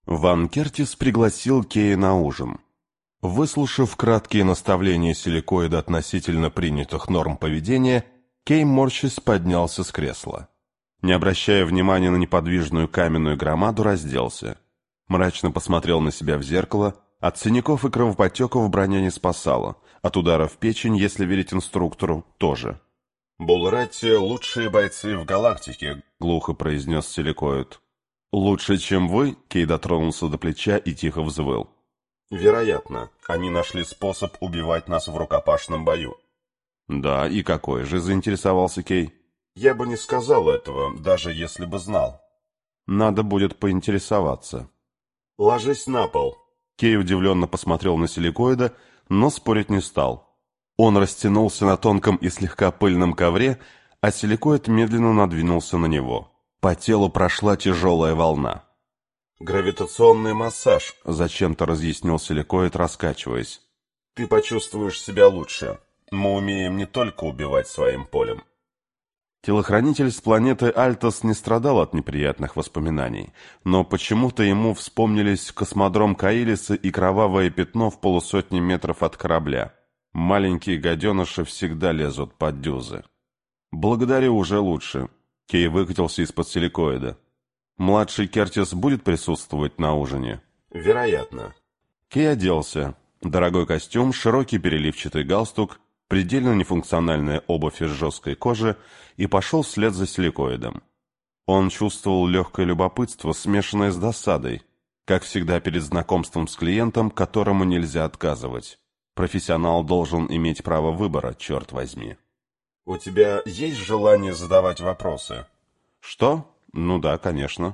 Ван Кертис пригласил Кея на ужин. Выслушав краткие наставления Силикоида относительно принятых норм поведения, Кей, морщась, поднялся с кресла. Не обращая внимания на неподвижную каменную громаду, разделся. Мрачно посмотрел на себя в зеркало. От синяков и кровоподтеков броня не спасала. От удара в печень, если верить инструктору, тоже. «Булратти — лучшие бойцы в галактике», — глухо произнес Силикоид. «Лучше, чем вы?» — Кей дотронулся до плеча и тихо взвыл. «Вероятно, они нашли способ убивать нас в рукопашном бою». «Да, и какой же?» — заинтересовался Кей. «Я бы не сказал этого, даже если бы знал». «Надо будет поинтересоваться». «Ложись на пол». Кей удивленно посмотрел на Силикоида, но спорить не стал. Он растянулся на тонком и слегка пыльном ковре, а Силикоид медленно надвинулся на него. По телу прошла тяжелая волна. «Гравитационный массаж», — зачем-то разъяснил Силикоид, раскачиваясь. «Ты почувствуешь себя лучше. Мы умеем не только убивать своим полем». Телохранитель с планеты Альтос не страдал от неприятных воспоминаний, но почему-то ему вспомнились космодром Каилиса и кровавое пятно в полусотни метров от корабля. Маленькие гаденыши всегда лезут под дюзы. «Благодарю, уже лучше». Кей выкатился из-под Силикоида. «Младший Кертис будет присутствовать на ужине?» «Вероятно». Кей оделся. Дорогой костюм, широкий переливчатый галстук, предельно нефункциональная обувь из жесткой кожи, и пошел вслед за Силикоидом. Он чувствовал легкое любопытство, смешанное с досадой, как всегда перед знакомством с клиентом, которому нельзя отказывать. Профессионал должен иметь право выбора, черт возьми. «У тебя есть желание задавать вопросы?» «Что? Ну да, конечно».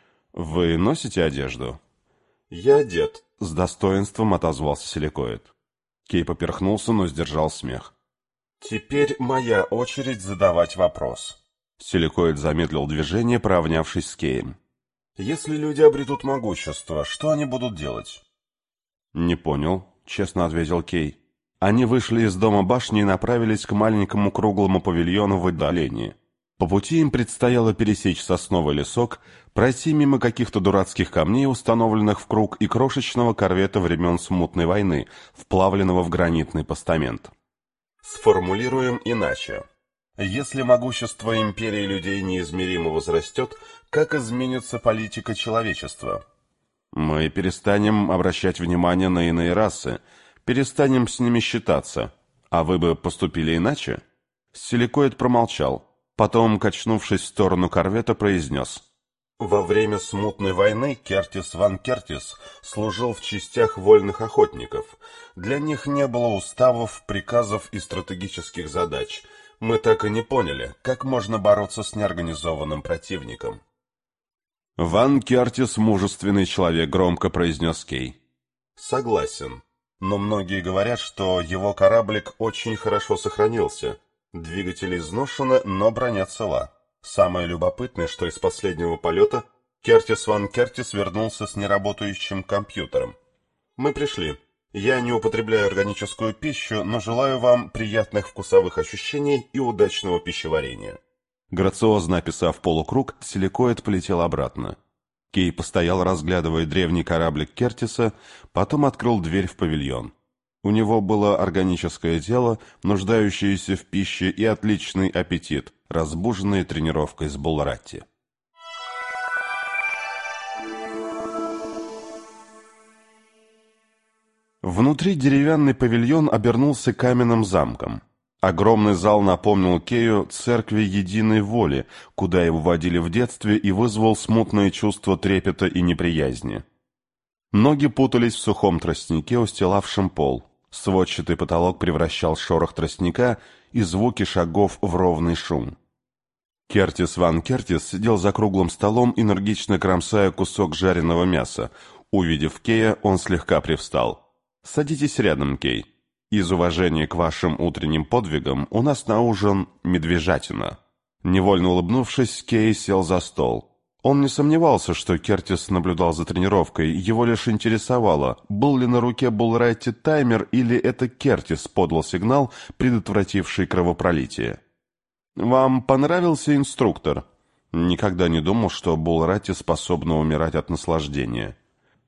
«Вы носите одежду?» «Я одет», — с достоинством отозвался Силикоид. Кей поперхнулся, но сдержал смех. «Теперь моя очередь задавать вопрос». Силикоид замедлил движение, поравнявшись с Кеем. «Если люди обретут могущество, что они будут делать?» «Не понял», — честно ответил Кей. Они вышли из дома башни и направились к маленькому круглому павильону в отдалении. По пути им предстояло пересечь сосновый лесок, пройти мимо каких-то дурацких камней, установленных в круг, и крошечного корвета времен Смутной войны, вплавленного в гранитный постамент. Сформулируем иначе. Если могущество империи людей неизмеримо возрастет, как изменится политика человечества? Мы перестанем обращать внимание на иные расы, перестанем с ними считаться. А вы бы поступили иначе?» Силикоид промолчал. Потом, качнувшись в сторону корвета, произнес. «Во время Смутной войны Кертис Ван Кертис служил в частях вольных охотников. Для них не было уставов, приказов и стратегических задач. Мы так и не поняли, как можно бороться с неорганизованным противником». «Ван Кертис — мужественный человек», — громко произнес Кей. «Согласен. Но многие говорят, что его кораблик очень хорошо сохранился. Двигатели изношены, но броня цела. Самое любопытное, что из последнего полета Кертис Ван Кертис вернулся с неработающим компьютером. Мы пришли. Я не употребляю органическую пищу, но желаю вам приятных вкусовых ощущений и удачного пищеварения». Грациозно описав полукруг, Силикоид полетел обратно. Кей постоял, разглядывая древний кораблик Кертиса, потом открыл дверь в павильон. У него было органическое тело, нуждающееся в пище, и отличный аппетит, разбуженный тренировкой с Булратти. Внутри деревянный павильон обернулся каменным замком. Огромный зал напомнил Кею церкви единой воли, куда его водили в детстве, и вызвал смутное чувство трепета и неприязни. Ноги путались в сухом тростнике, устилавшем пол. Сводчатый потолок превращал шорох тростника и звуки шагов в ровный шум. Кертис Ван Кертис сидел за круглым столом, энергично кромсая кусок жареного мяса. Увидев Кея, он слегка привстал. «Садитесь рядом, Кей. Из уважения к вашим утренним подвигам у нас на ужин медвежатина». Невольно улыбнувшись, Кей сел за стол. Он не сомневался, что Кертис наблюдал за тренировкой, его лишь интересовало, был ли на руке Булратти таймер или это Кертис подал сигнал, предотвративший кровопролитие. «Вам понравился инструктор?» «Никогда не думал, что Булратти способна умирать от наслаждения».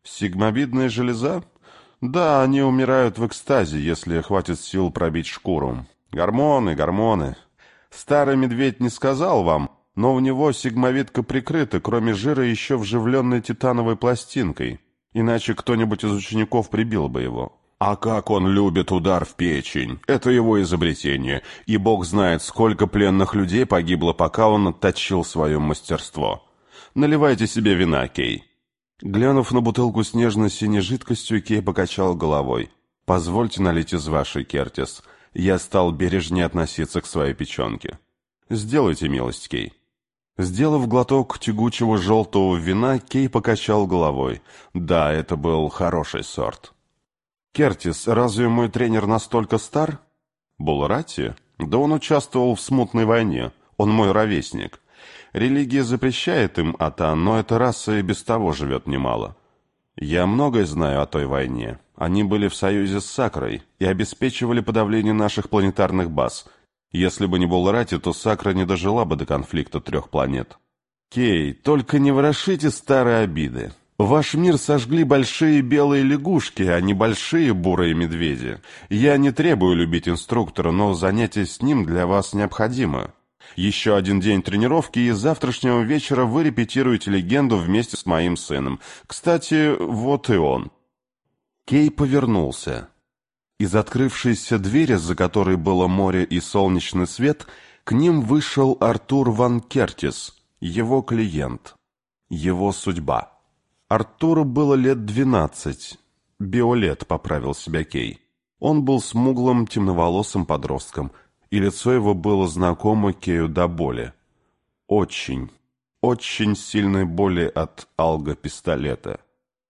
Сигмовидная железа? Да, они умирают в экстазе, если хватит сил пробить шкуру. Гормоны, гормоны. Старый медведь не сказал вам, но у него сигмовидка прикрыта, кроме жира, еще вживленной титановой пластинкой. Иначе кто-нибудь из учеников прибил бы его. А как он любит удар в печень! Это его изобретение, и бог знает, сколько пленных людей погибло, пока он отточил свое мастерство. Наливайте себе вина, Кей. Глянув на бутылку с нежно-синей жидкостью, Кей покачал головой. «Позвольте налить из вашей, Кертис. Я стал бережнее относиться к своей печенке». «Сделайте милость, Кей». Сделав глоток тягучего желтого вина, Кей покачал головой. Да, это был хороший сорт. «Кертис, разве мой тренер настолько стар?» «Булрати? Да он участвовал в смутной войне. Он мой ровесник. Религия запрещает им это, но эта раса и без того живет немало. Я многое знаю о той войне. Они были в союзе с Сакрой и обеспечивали подавление наших планетарных баз. Если бы не Булрати, то Сакра не дожила бы до конфликта 3 планет». «Кей, только не ворошите старые обиды. Ваш мир сожгли большие белые лягушки, а не большие бурые медведи. Я не требую любить инструктора, но занятие с ним для вас необходимо. Еще один день тренировки, и с завтрашнего вечера вы репетируете легенду вместе с моим сыном. Кстати, вот и он». Кей повернулся. Из открывшейся двери, за которой было море и солнечный свет, к ним вышел Артур Ван Кертис, его клиент, его судьба. Артуру было лет 12. Биолет, поправил себя Кей. Он был смуглым, темноволосым подростком, и лицо его было знакомо Кею до боли. Очень, очень сильной боли от алго-пистолета.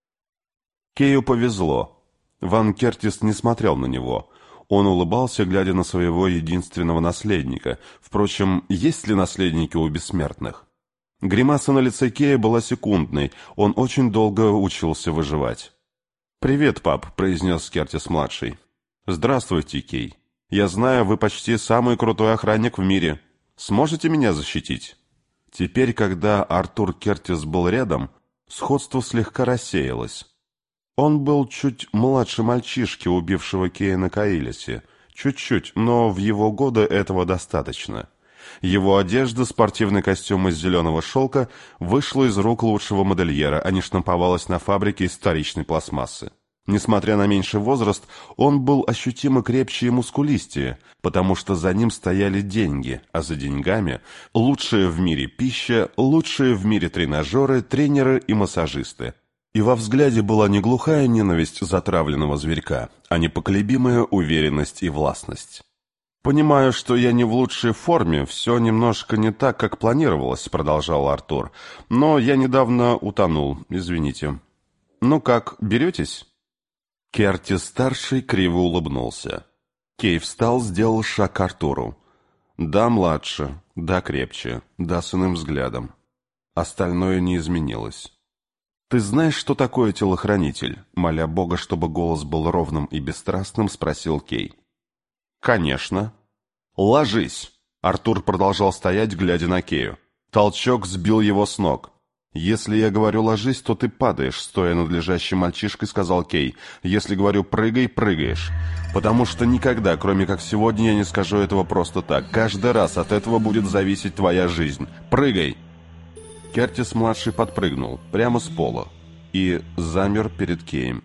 Кею повезло. Ван Кертис не смотрел на него. Он улыбался, глядя на своего единственного наследника. Впрочем, есть ли наследники у бессмертных? Гримаса на лице Кея была секундной. Он очень долго учился выживать. «Привет, пап», — произнес Кертис-младший. «Здравствуйте, Кей. Я знаю, вы почти самый крутой охранник в мире. Сможете меня защитить?» Теперь, когда Артур Кертис был рядом, сходство слегка рассеялось. Он был чуть младше мальчишки, убившего Кея на Каилисе. Чуть-чуть, но в его годы этого достаточно. Его одежда, спортивный костюм из зеленого шелка, вышла из рук лучшего модельера, а не штамповалась на фабрике из вторичной пластмассы. Несмотря на меньший возраст, он был ощутимо крепче и мускулистее, потому что за ним стояли деньги, а за деньгами – лучшая в мире пища, лучшие в мире тренажеры, тренеры и массажисты. И во взгляде была не глухая ненависть затравленного зверька, а непоколебимая уверенность и властность. «Понимаю, что я не в лучшей форме, все немножко не так, как планировалось», — продолжал Артур. «Но я недавно утонул, извините. Ну как, беретесь?» Кертис-старший криво улыбнулся. Кей встал, сделал шаг к Артуру. «Да, младше, да, крепче, да, с иным взглядом. Остальное не изменилось». «Ты знаешь, что такое телохранитель?» Моля Бога, чтобы голос был ровным и бесстрастным, спросил Кей. «Конечно». «Ложись!» Артур продолжал стоять, глядя на Кею. Толчок сбил его с ног. «Если я говорю «ложись», то ты падаешь», — стоя над лежащим мальчишкой, сказал Кей. «Если говорю «прыгай», прыгаешь. Потому что никогда, кроме как сегодня, я не скажу этого просто так. Каждый раз от этого будет зависеть твоя жизнь. Прыгай!» Кертис-младший подпрыгнул, прямо с пола, и замер перед Кеем.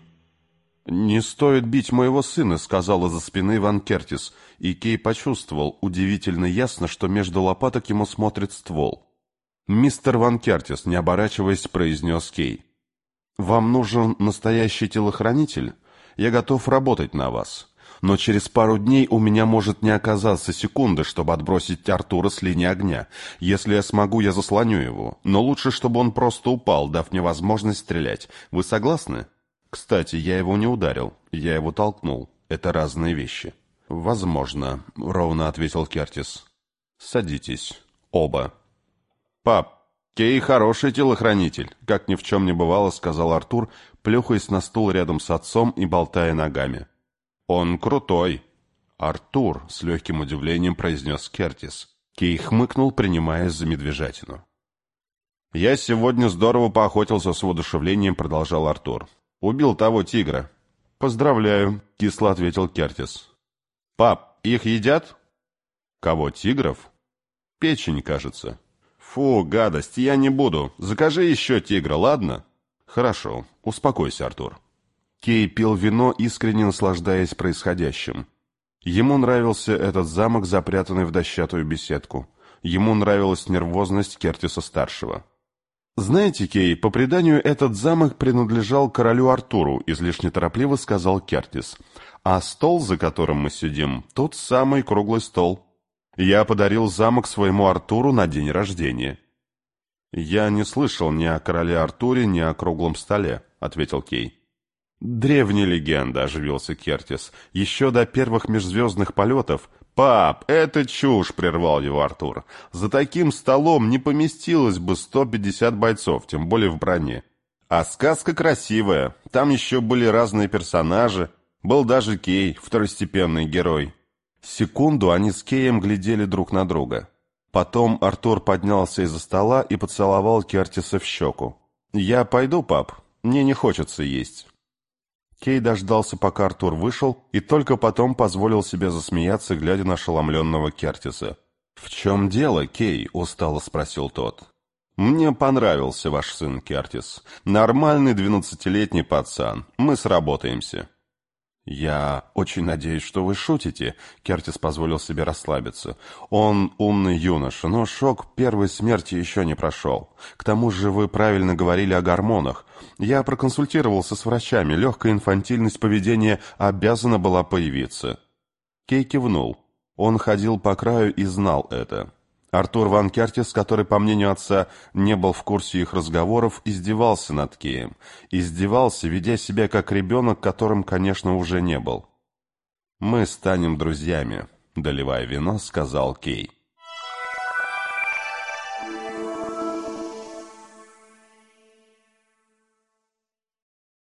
«Не стоит бить моего сына», — сказал из-за спины Ван Кертис, и Кей почувствовал удивительно ясно, что между лопаток ему смотрит ствол. «Мистер Ван Кертис», — не оборачиваясь, произнес Кей. «Вам нужен настоящий телохранитель? Я готов работать на вас. Но через пару дней у меня может не оказаться секунды, чтобы отбросить Артура с линии огня. Если я смогу, я заслоню его. Но лучше, чтобы он просто упал, дав мне возможность стрелять. Вы согласны? Кстати, я его не ударил. Я его толкнул. Это разные вещи». «Возможно», — ровно ответил Кертис. «Садитесь. Оба». «Пап, Кей хороший телохранитель», — как ни в чем не бывало, сказал Артур, плюхаясь на стул рядом с отцом и болтая ногами. «Он крутой». «Артур», — с легким удивлением произнес Кертис. Кей хмыкнул, принимаясь за медвежатину. «Я сегодня здорово поохотился с воодушевлением», — продолжал Артур. Убил того тигра». «Поздравляю», — кисло ответил Кертис. «Пап, их едят?» «Кого, тигров?» «Печень, кажется». «Фу, гадость, я не буду. Закажи еще тигра, ладно?» «Хорошо, успокойся, Артур». Кей пил вино, искренне наслаждаясь происходящим. Ему нравился этот замок, запрятанный в дощатую беседку. Ему нравилась нервозность Кертиса-старшего. «Знаете, Кей, по преданию, этот замок принадлежал королю Артуру», — излишне торопливо сказал Кертис. «А стол, за которым мы сидим, тот самый круглый стол. Я подарил замок своему Артуру на день рождения». «Я не слышал ни о короле Артуре, ни о круглом столе», — ответил Кей. «Древняя легенда», — оживился Кертис. «Еще до первых межзвездных полетов...» «Пап, это чушь!» — прервал его Артур. «За таким столом не поместилось бы 150 бойцов, тем более в броне. А сказка красивая, там еще были разные персонажи, был даже Кей, второстепенный герой». Секунду они с Кеем глядели друг на друга. Потом Артур поднялся из-за стола и поцеловал Кертиса в щеку. «Я пойду, пап, мне не хочется есть». Кей дождался, пока Артур вышел, и только потом позволил себе засмеяться, глядя на ошеломленного Кертиса. «В чем дело, Кей?» — устало спросил тот. «Мне понравился ваш сын, Кертис. Нормальный 12-летний пацан. Мы сработаемся». «Я очень надеюсь, что вы шутите», — Кертис позволил себе расслабиться. «Он умный юноша, но шок первой смерти еще не прошел. К тому же вы правильно говорили о гормонах. Я проконсультировался с врачами, легкая инфантильность поведения обязана была появиться». Кей кивнул. Он ходил по краю и знал это. Артур ван Кертис, который, по мнению отца, не был в курсе их разговоров, издевался над Кеем. Издевался, ведя себя как ребенок, которым, конечно, уже не был. «Мы станем друзьями», — доливая вино, сказал Кей.